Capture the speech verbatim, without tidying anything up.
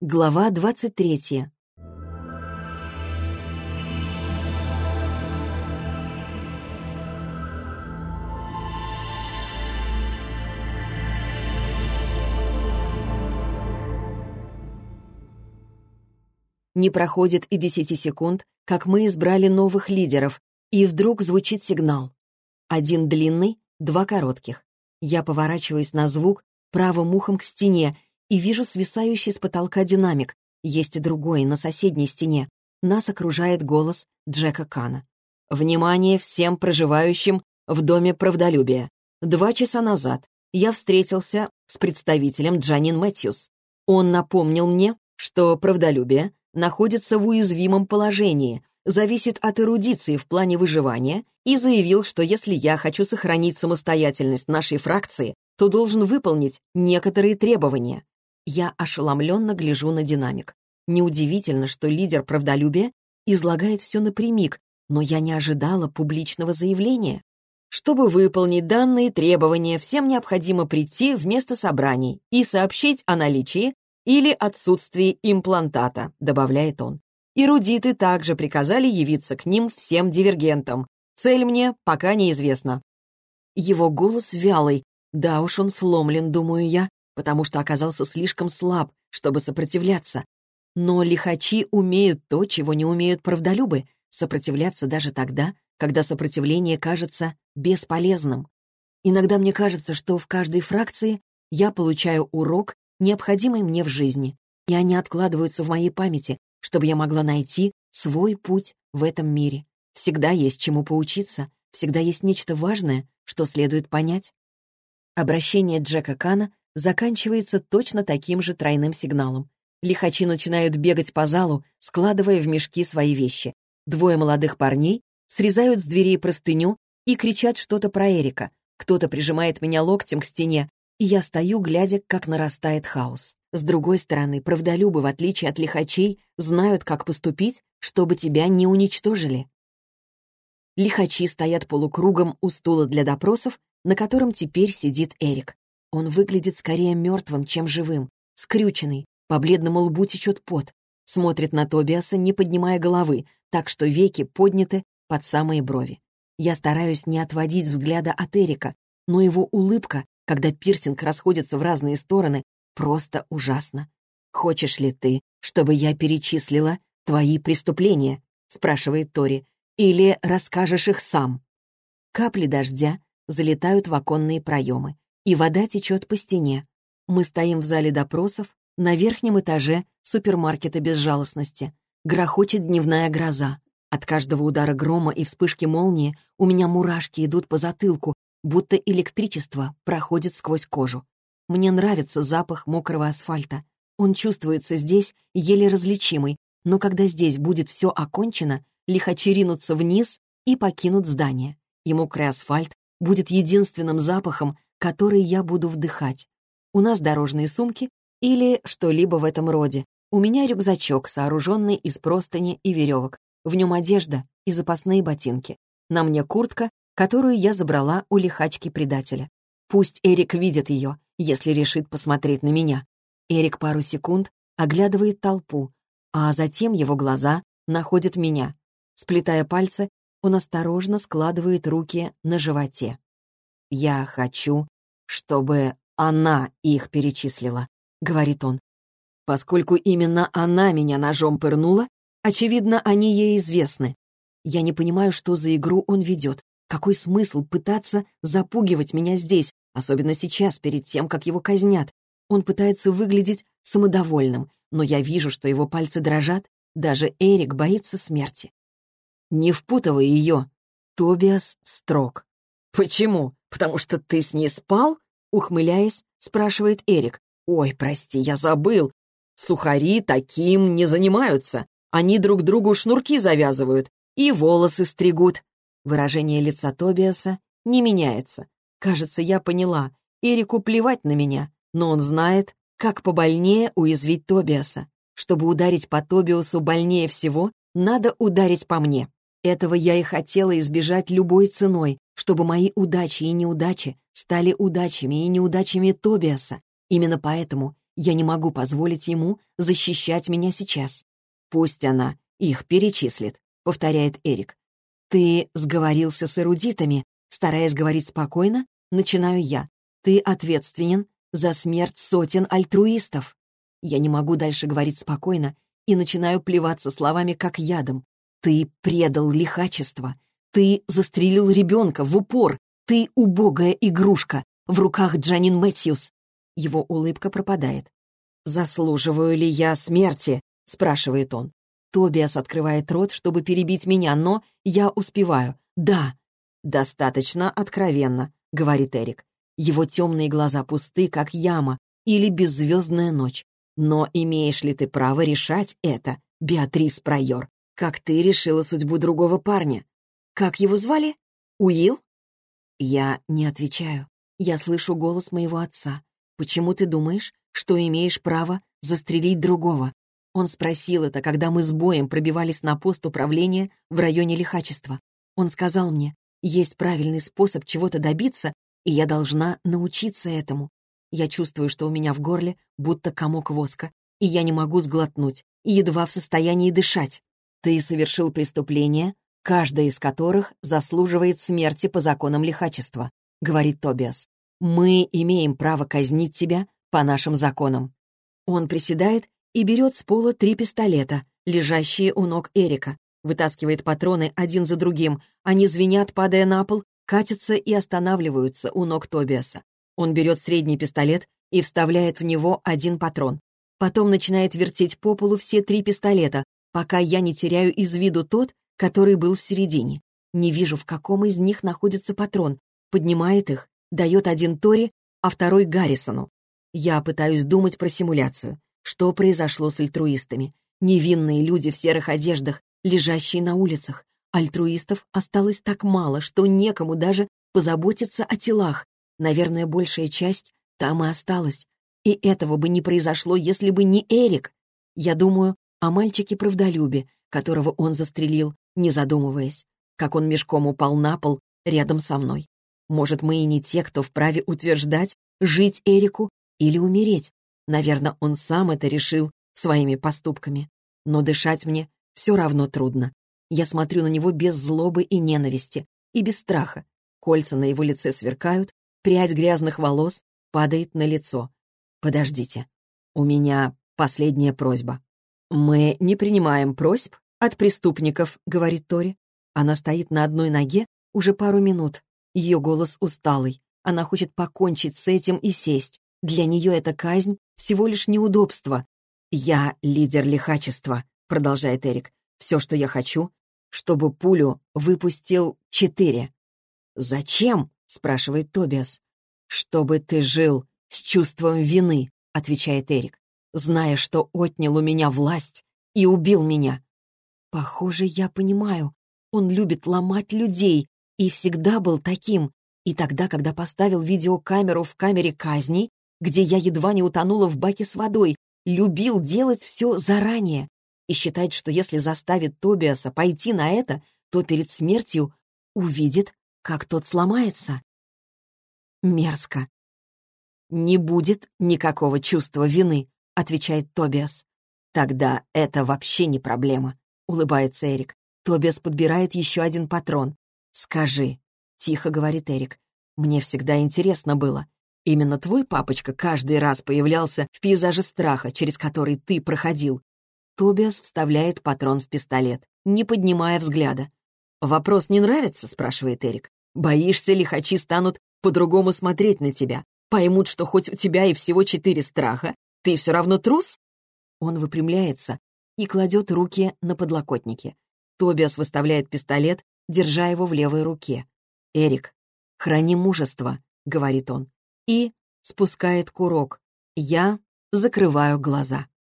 Глава двадцать третья. Не проходит и десяти секунд, как мы избрали новых лидеров, и вдруг звучит сигнал. Один длинный, два коротких. Я поворачиваюсь на звук правым ухом к стене и вижу свисающий с потолка динамик. Есть и другой, на соседней стене. Нас окружает голос Джека Кана. «Внимание всем проживающим в Доме правдолюбия. Два часа назад я встретился с представителем Джанин Мэтьюс. Он напомнил мне, что правдолюбие находится в уязвимом положении, зависит от эрудиции в плане выживания и заявил, что если я хочу сохранить самостоятельность нашей фракции, то должен выполнить некоторые требования». Я ошеломленно гляжу на динамик. Неудивительно, что лидер правдолюбия излагает все напрямик, но я не ожидала публичного заявления. Чтобы выполнить данные требования, всем необходимо прийти в место собраний и сообщить о наличии или отсутствии имплантата, добавляет он. Эрудиты также приказали явиться к ним всем дивергентам. Цель мне пока неизвестна. Его голос вялый. Да уж он сломлен, думаю я, потому что оказался слишком слаб, чтобы сопротивляться. Но лихачи умеют то, чего не умеют правдолюбы, сопротивляться даже тогда, когда сопротивление кажется бесполезным. Иногда мне кажется, что в каждой фракции я получаю урок, необходимый мне в жизни, и они откладываются в моей памяти, чтобы я могла найти свой путь в этом мире. Всегда есть чему поучиться, всегда есть нечто важное, что следует понять. Обращение Джека Кана заканчивается точно таким же тройным сигналом. Лихачи начинают бегать по залу, складывая в мешки свои вещи. Двое молодых парней срезают с дверей простыню и кричат что-то про Эрика. Кто-то прижимает меня локтем к стене, и я стою, глядя, как нарастает хаос. С другой стороны, правдолюбы, в отличие от лихачей, знают, как поступить, чтобы тебя не уничтожили. Лихачи стоят полукругом у стула для допросов, на котором теперь сидит Эрик. Он выглядит скорее мертвым, чем живым, скрюченный, по бледному лбу течет пот, смотрит на Тобиаса, не поднимая головы, так что веки подняты под самые брови. Я стараюсь не отводить взгляда от Эрика, но его улыбка, когда пирсинг расходится в разные стороны, просто ужасно. «Хочешь ли ты, чтобы я перечислила твои преступления?» — спрашивает Тори. «Или расскажешь их сам?» Капли дождя залетают в оконные проемы, и вода течет по стене. Мы стоим в зале допросов на верхнем этаже супермаркета безжалостности. Грохочет дневная гроза. От каждого удара грома и вспышки молнии у меня мурашки идут по затылку, будто электричество проходит сквозь кожу. Мне нравится запах мокрого асфальта. Он чувствуется здесь еле различимый, но когда здесь будет все окончено, лихачи ринутся вниз и покинут здание. И мокрый асфальт будет единственным запахом, который я буду вдыхать. У нас дорожные сумки или что-либо в этом роде. У меня рюкзачок, сооруженный из простыни и веревок. В нем одежда и запасные ботинки. На мне куртка, которую я забрала у лихачки-предателя. Пусть Эрик видит ее, если решит посмотреть на меня. Эрик пару секунд оглядывает толпу, а затем его глаза находят меня. Сплетая пальцы, он осторожно складывает руки на животе. «Я хочу, чтобы она их перечислила», — говорит он. Поскольку именно она меня ножом пырнула, очевидно, они ей известны. Я не понимаю, что за игру он ведет. Какой смысл пытаться запугивать меня здесь, особенно сейчас, перед тем, как его казнят? Он пытается выглядеть самодовольным, но я вижу, что его пальцы дрожат. Даже Эрик боится смерти. «Не впутывай ее», — Тобиас строг. «Почему? Потому что ты с ней спал?» — ухмыляясь, спрашивает Эрик. «Ой, прости, я забыл. Сухари таким не занимаются. Они друг другу шнурки завязывают и волосы стригут». Выражение лица Тобиаса не меняется. Кажется, я поняла. Эрику плевать на меня, но он знает, как побольнее уязвить Тобиаса. Чтобы ударить по Тобиасу больнее всего, надо ударить по мне. Этого я и хотела избежать любой ценой, чтобы мои удачи и неудачи стали удачами и неудачами Тобиаса. Именно поэтому Я не могу позволить ему защищать меня сейчас. Пусть она их перечислит, повторяет Эрик. Ты сговорился с эрудитами, стараясь говорить спокойно, начинаю я. Ты ответственен за смерть сотен альтруистов. Я не могу дальше говорить спокойно и начинаю плеваться словами, как ядом. Ты предал лихачество. Ты застрелил ребенка в упор. Ты убогая игрушка в руках Джанин Мэтьюс. Его улыбка пропадает. «Заслуживаю ли я смерти?» — спрашивает он. Тобиас открывает рот, чтобы перебить меня, но я успеваю. «Да». «Достаточно откровенно», — говорит Эрик. Его темные глаза пусты, как яма или беззвездная ночь. «Но имеешь ли ты право решать это, Беатрис Прайор? Как ты решила судьбу другого парня? Как его звали? Уилл?» Я не отвечаю. Я слышу голос моего отца. «Почему ты думаешь, что имеешь право застрелить другого?» Он спросил это, когда мы с боем пробивались на пост управления в районе лихачества. Он сказал мне, есть правильный способ чего-то добиться, и я должна научиться этому. Я чувствую, что у меня в горле будто комок воска, и я не могу сглотнуть, и едва в состоянии дышать. Ты совершил преступление, каждое из которых заслуживает смерти по законам лихачества, говорит Тобиас. Мы имеем право казнить тебя по нашим законам. Он приседает и берет с пола три пистолета, лежащие у ног Эрика, вытаскивает патроны один за другим, они звенят, падая на пол, катятся и останавливаются у ног Тобиаса. Он берет средний пистолет и вставляет в него один патрон. Потом начинает вертеть по полу все три пистолета, пока я не теряю из виду тот, который был в середине. Не вижу, в каком из них находится патрон. Поднимает их, дает один Тори, а второй Гаррисону. Я пытаюсь думать про симуляцию. Что произошло с альтруистами? Невинные люди в серых одеждах, лежащие на улицах. Альтруистов осталось так мало, что некому даже позаботиться о телах. Наверное, большая часть там и осталась. И этого бы не произошло, если бы не Эрик. Я думаю о мальчике-правдолюбе, которого он застрелил, не задумываясь, как он мешком упал на пол рядом со мной. Может, мы и не те, кто вправе утверждать, жить Эрику или умереть. Наверное, он сам это решил своими поступками. Но дышать мне все равно трудно. Я смотрю на него без злобы и ненависти, и без страха. Кольца на его лице сверкают, прядь грязных волос падает на лицо. Подождите, у меня последняя просьба. «Мы не принимаем просьб от преступников», — говорит Тори. Она стоит на одной ноге уже пару минут. Ее голос усталый. Она хочет покончить с этим и сесть. Для нее эта казнь всего лишь неудобство. «Я лидер лихачества», — продолжает Эрик. «Все, что я хочу, чтобы пулю выпустил четыре». «Зачем?» — спрашивает Тобиас. «Чтобы ты жил с чувством вины», — отвечает Эрик, «зная, что отнял у меня власть и убил меня». Похоже, я понимаю. Он любит ломать людей и всегда был таким. И тогда, когда поставил видеокамеру в камере казней, где я едва не утонула в баке с водой, любил делать все заранее и считать, что если заставит Тобиаса пойти на это, то перед смертью увидит, как тот сломается. Мерзко. «Не будет никакого чувства вины», — отвечает Тобиас. «Тогда это вообще не проблема», — улыбается Эрик. Тобиас подбирает еще один патрон. «Скажи», — тихо говорит Эрик, — «мне всегда интересно было. Именно твой папочка каждый раз появлялся в пейзаже страха, через который ты проходил». Тобиас вставляет патрон в пистолет, не поднимая взгляда. «Вопрос не нравится?» — спрашивает Эрик. «Боишься, лихачи станут по-другому смотреть на тебя? Поймут, что хоть у тебя и всего четыре страха, ты все равно трус?» Он выпрямляется и кладет руки на подлокотники. Тобиас выставляет пистолет, держа его в левой руке. «Эрик, храни мужество», — говорит он, и спускает курок. Я закрываю глаза.